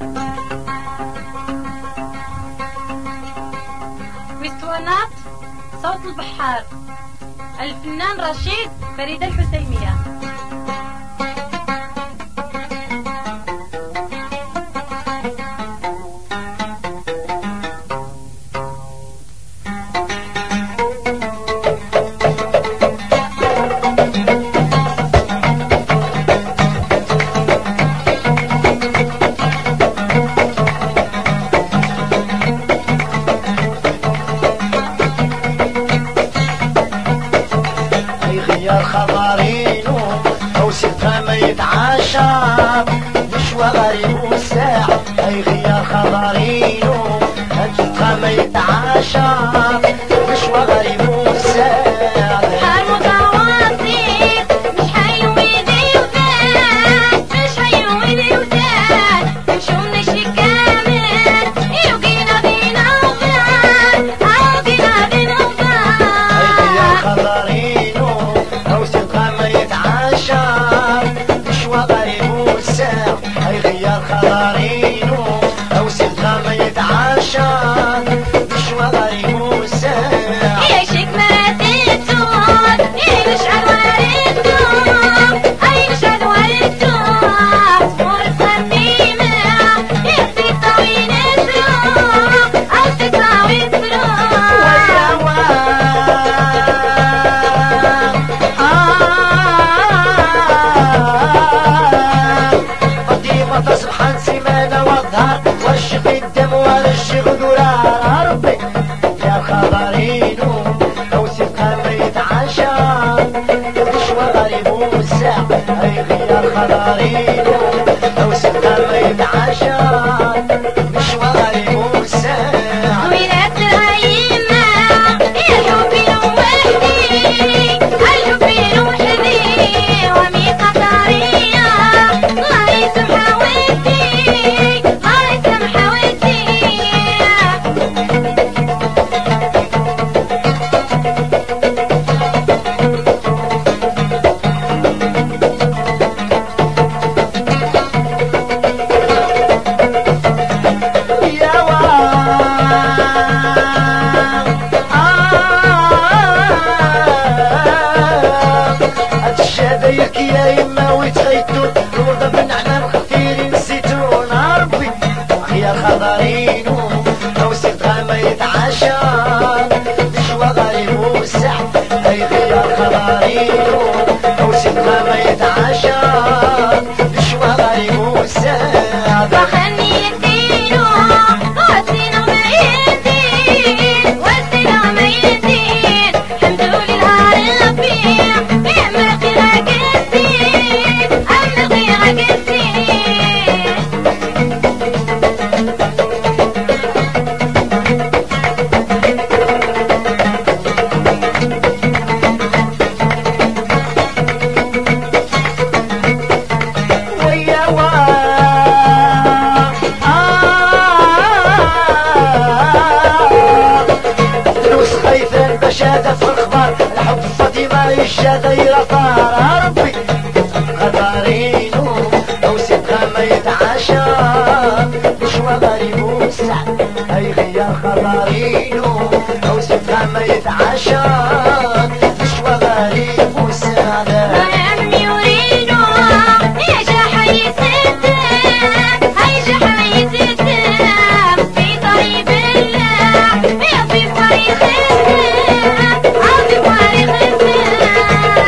واسطوانات صوت البحار، الفنان رشيد فريد الحسيمية. خضارينو او سترا ما يتعاشى نشوى غريب والساعة اي غيار خضارينو سترا ما يتعاشى نشوى غريب والساعة بحر متواصل مش حيويني وزاد، مش حيويني وزاد، نمشو نشري كامل يوقينا بينا وبان، عوقينا بينا وبان. اي غيار خضارينو او سترا ما يتعاشى نشوى غريب والساعة اي غيار خضارينو او سترا ما يتعاشى نشوى غريب والساعة يا شيك مراتي الدور يا نشعل ورد الدور، اي نشعل ورد الدور صبور الصرميمة يا تساوي نسروق او تساوي سروق. قديمة تصبح سمانة والظهر ورشق الدم ورشق قرار ربي يا خضارينو لو سبقى ما يتعاشى نشوى غريب والساعة اي غيار خضارينو لو سبقى ما يتعاشى نشوى غريب والساعة ويلات العيمة يا حبي لوحدي، الحبي لوحدي وميقة طرية الله يسمح ودي، الله يسمح ودي. يا الشبايك يا يما ويتغيتون روضة بنعنان خفير نسيتون ربي يا خضارينو لو سبقى ما يتعاشى نشوى غريب والساعة اي غيار خضارينو لو سبقى ما يتعاشى نشوى غريب والساعة وخلني يدينو وسينو ما يدين، وسينو ما يدين، حمدو لله ربي يعمل غير قدين، عمل غير قدين. ويا فلوس خايفة البشادة في الخبار الحب فاطمة يشا غير طار ربي خضارينو لو سبقى ما يتعاشى نشوى غريب والسعد اي غيار خضارينو لو سبقى ما يتعاشى نشوى غريب والسعد يا عمي ورينو يا جحي ستم، هاي جحي ستم في طريق الله يا في طريق السلام، عاطي طريق السلام.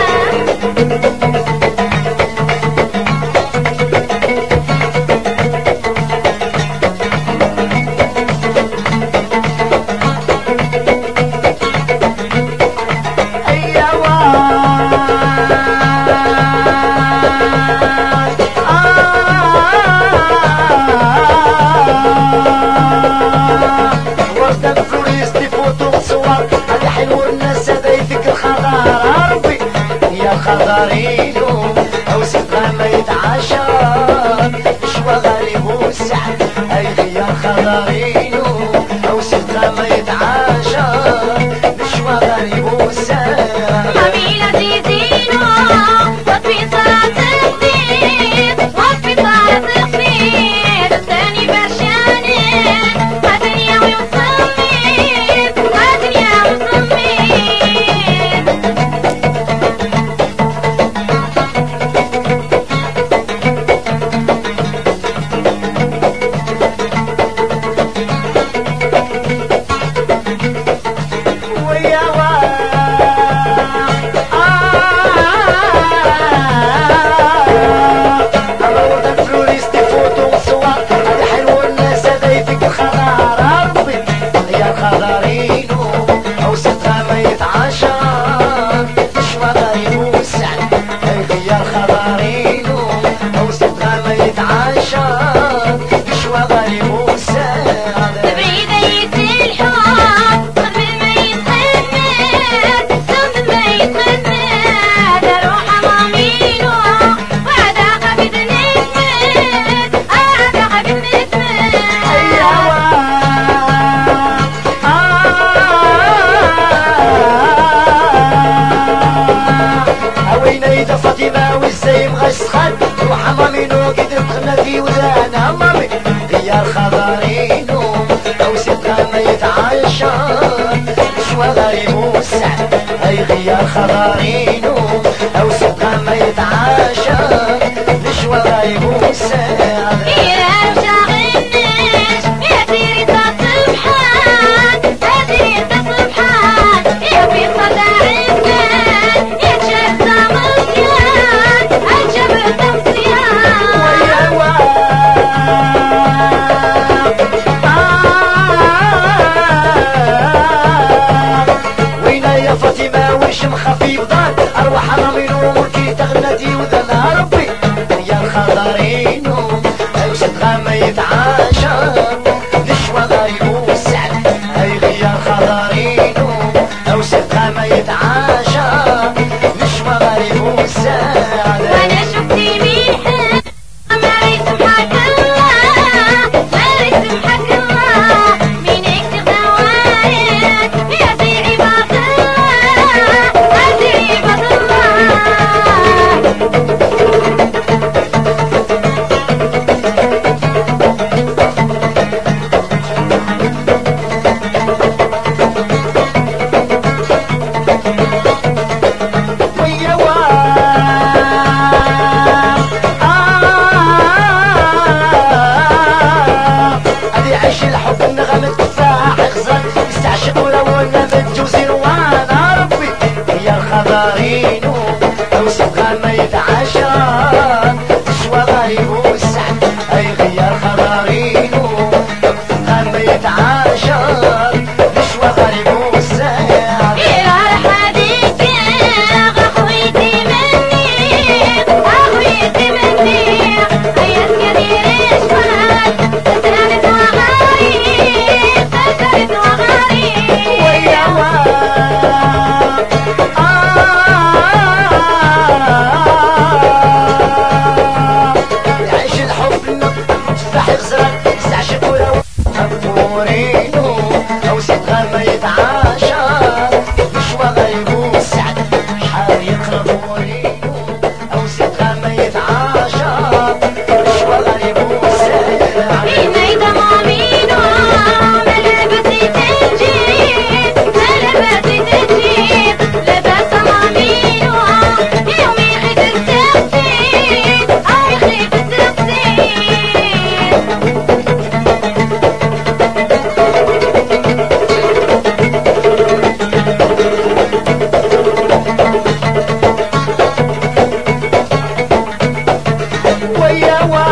وردة فلوريستي فوتو صور هذا حلو الناس هذا يذكر خضار ربي يا خضارينو او سبقى ما يتعاشى نشوى غريب والسعد اي غيار خضارينو او سبقى ما يتعاشى نشوى غريب والسعد حميلة زيزينو وفي صلاة الخفيف، وفي صلاة الخفيف، الثاني غيار خضارينو او صدقة ما يتعاشى نشوى غايب وساعة يا شاغلناش يا سيري تصبحان هاتي تصبحان يا في صدى عزمان يا تشهد مصيان الجبل تمصيان ويا يا فاطمة وشم خفيف ضال أرواح رامين وملكي تغنتي وذا ربي يا الخضرينو صدقة ما يتعاشى نشوى غايب والسعد هاي غيار خضرينو أو صدقة ما يتعاشى نشوى غايب والسعد وانا شفتي ميحان ما يسمحك الله ما يسمحك الله منك تغوارد يا زي عباد الله يا زي عباد الله ويا ادي عيش الحب النغمة تفاح غزال يستعشق ولو نبت جوزين وانا ربي يا الخضارينو او صدقة ما يتعاشى تشوى غريب والسعد اي غيار خضارينو صدقة ما يتعاشى تشوى غريب والسعد يا الحديث اخويتي مني اخويتي مني هيا كثير اشوال تسرعت وغاري تسرعت وغاري ويا يعيش الحب تفاح غزران يستعشق ولو مورينو او صدقة ما يتعاشى نشوى غريب والسعد حال يقرب مورينو او صدقة ما يتعاشى نشوى غريب والسعد إني ضمامينو ملبسي تنجيب ملبسي تنجيب لبس ضمامينو يومي خيط التغسيل أي خيط التغسيل ويا